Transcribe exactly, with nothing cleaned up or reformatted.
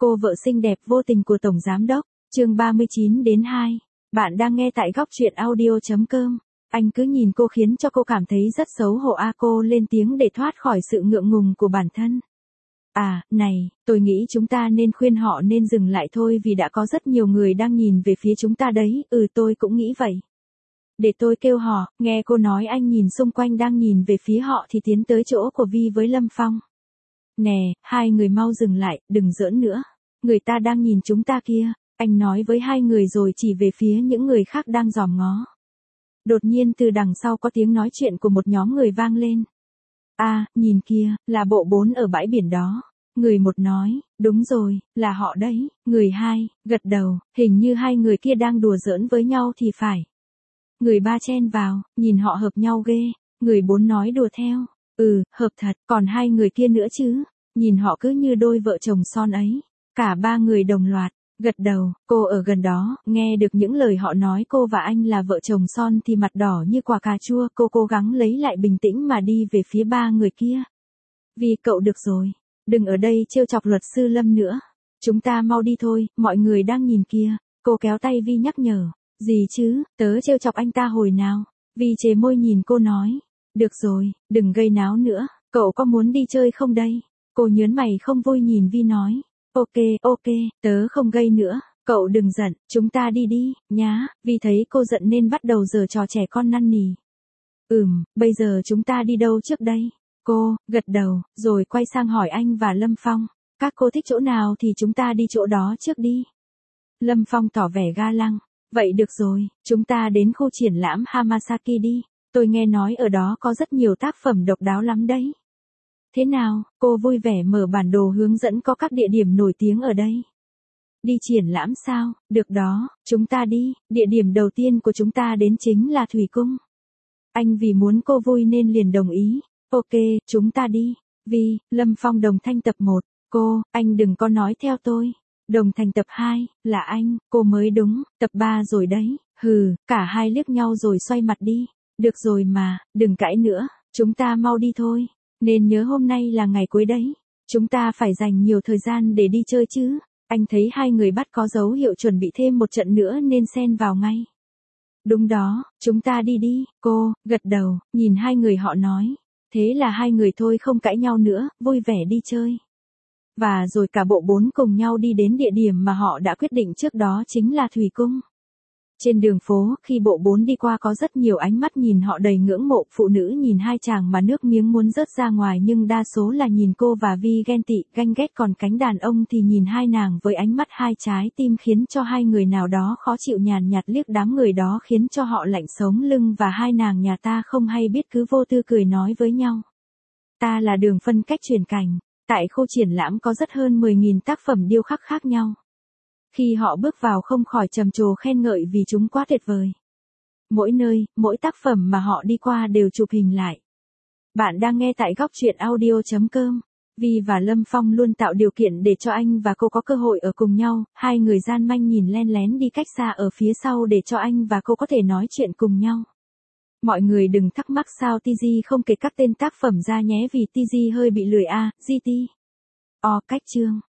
Cô vợ xinh đẹp vô tình của Tổng Giám Đốc, chương ba mươi chín đến hai. Bạn đang nghe tại góc truyện audio.com. Anh cứ nhìn cô khiến cho cô cảm thấy rất xấu hổ a. Cô lên tiếng để thoát khỏi sự ngượng ngùng của bản thân. À, này, tôi nghĩ chúng ta nên khuyên họ nên dừng lại thôi vì đã có rất nhiều người đang nhìn về phía chúng ta đấy. Ừ, tôi cũng nghĩ vậy. Để tôi kêu họ. Nghe cô nói anh nhìn xung quanh đang nhìn về phía họ thì tiến tới chỗ của Vi với Lâm Phong. Nè, hai người mau dừng lại, đừng giỡn nữa. Người ta đang nhìn chúng ta kia, anh nói với hai người rồi chỉ về phía những người khác đang dòm ngó. Đột nhiên từ đằng sau có tiếng nói chuyện của một nhóm người vang lên. À, nhìn kia, là bộ bốn ở bãi biển đó. Người một nói, đúng rồi, là họ đấy. Người hai, gật đầu, hình như hai người kia đang đùa giỡn với nhau thì phải. Người ba chen vào, nhìn họ hợp nhau ghê. Người bốn nói đùa theo. Ừ, hợp thật, còn hai người kia nữa chứ. Nhìn họ cứ như đôi vợ chồng son ấy. Cả ba người đồng loạt, gật đầu. Cô ở gần đó, nghe được những lời họ nói cô và anh là vợ chồng son thì mặt đỏ như quả cà chua. Cô cố gắng lấy lại bình tĩnh mà đi về phía ba người kia. Vì cậu được rồi, đừng ở đây trêu chọc luật sư Lâm nữa. Chúng ta mau đi thôi, mọi người đang nhìn kia. Cô kéo tay Vi nhắc nhở. Gì chứ, tớ trêu chọc anh ta hồi nào. Vi chề môi nhìn cô nói. Được rồi, đừng gây náo nữa, cậu có muốn đi chơi không đây? Cô nhớn mày không vui nhìn Vi nói. Ok, ok, tớ không gây nữa, cậu đừng giận, chúng ta đi đi, nhá. Vi thấy cô giận nên bắt đầu giở trò trẻ con năn nỉ. Ừm, bây giờ chúng ta đi đâu trước đây? Cô, gật đầu, rồi quay sang hỏi anh và Lâm Phong. Các cô thích chỗ nào thì chúng ta đi chỗ đó trước đi. Lâm Phong tỏ vẻ ga lăng. Vậy được rồi, chúng ta đến khu triển lãm Hamasaki đi. Tôi nghe nói ở đó có rất nhiều tác phẩm độc đáo lắm đấy. Thế nào, cô vui vẻ mở bản đồ hướng dẫn có các địa điểm nổi tiếng ở đây. Đi triển lãm sao, được đó, chúng ta đi, địa điểm đầu tiên của chúng ta đến chính là Thủy Cung. Anh vì muốn cô vui nên liền đồng ý. Ok, chúng ta đi. Vi, Lâm Phong đồng thanh tập một. Cô, anh đừng có nói theo tôi. Đồng thành tập hai, là anh, cô mới đúng, tập ba rồi đấy. Hừ, cả hai liếc nhau rồi xoay mặt đi. Được rồi mà, đừng cãi nữa, chúng ta mau đi thôi. Nên nhớ hôm nay là ngày cuối đấy. Chúng ta phải dành nhiều thời gian để đi chơi chứ. Anh thấy hai người bắt có dấu hiệu chuẩn bị thêm một trận nữa nên xen vào ngay. Đúng đó, chúng ta đi đi, cô, gật đầu, nhìn hai người họ nói. Thế là hai người thôi không cãi nhau nữa, vui vẻ đi chơi. Và rồi cả bộ bốn cùng nhau đi đến địa điểm mà họ đã quyết định trước đó chính là Thủy Cung. Trên đường phố, khi bộ bốn đi qua có rất nhiều ánh mắt nhìn họ đầy ngưỡng mộ, phụ nữ nhìn hai chàng mà nước miếng muốn rớt ra ngoài nhưng đa số là nhìn cô và Vi ghen tị, ganh ghét, còn cánh đàn ông thì nhìn hai nàng với ánh mắt hai trái tim khiến cho hai người nào đó khó chịu, nhàn nhạt liếc đám người đó khiến cho họ lạnh sống lưng và hai nàng nhà ta không hay biết cứ vô tư cười nói với nhau. Ta là đường phân cách truyền cảnh, tại khu triển lãm có rất hơn mười nghìn tác phẩm điêu khắc khác nhau. Khi họ bước vào không khỏi trầm trồ khen ngợi vì chúng quá tuyệt vời. Mỗi nơi, mỗi tác phẩm mà họ đi qua đều chụp hình lại. Bạn đang nghe tại góc truyện audio.com. Vi và Lâm Phong luôn tạo điều kiện để cho anh và cô có cơ hội ở cùng nhau. Hai người gian manh nhìn len lén đi cách xa ở phía sau để cho anh và cô có thể nói chuyện cùng nhau. Mọi người đừng thắc mắc sao tê giê không kể các tên tác phẩm ra nhé vì tê giê hơi bị lười a, giê tê. O cách chương.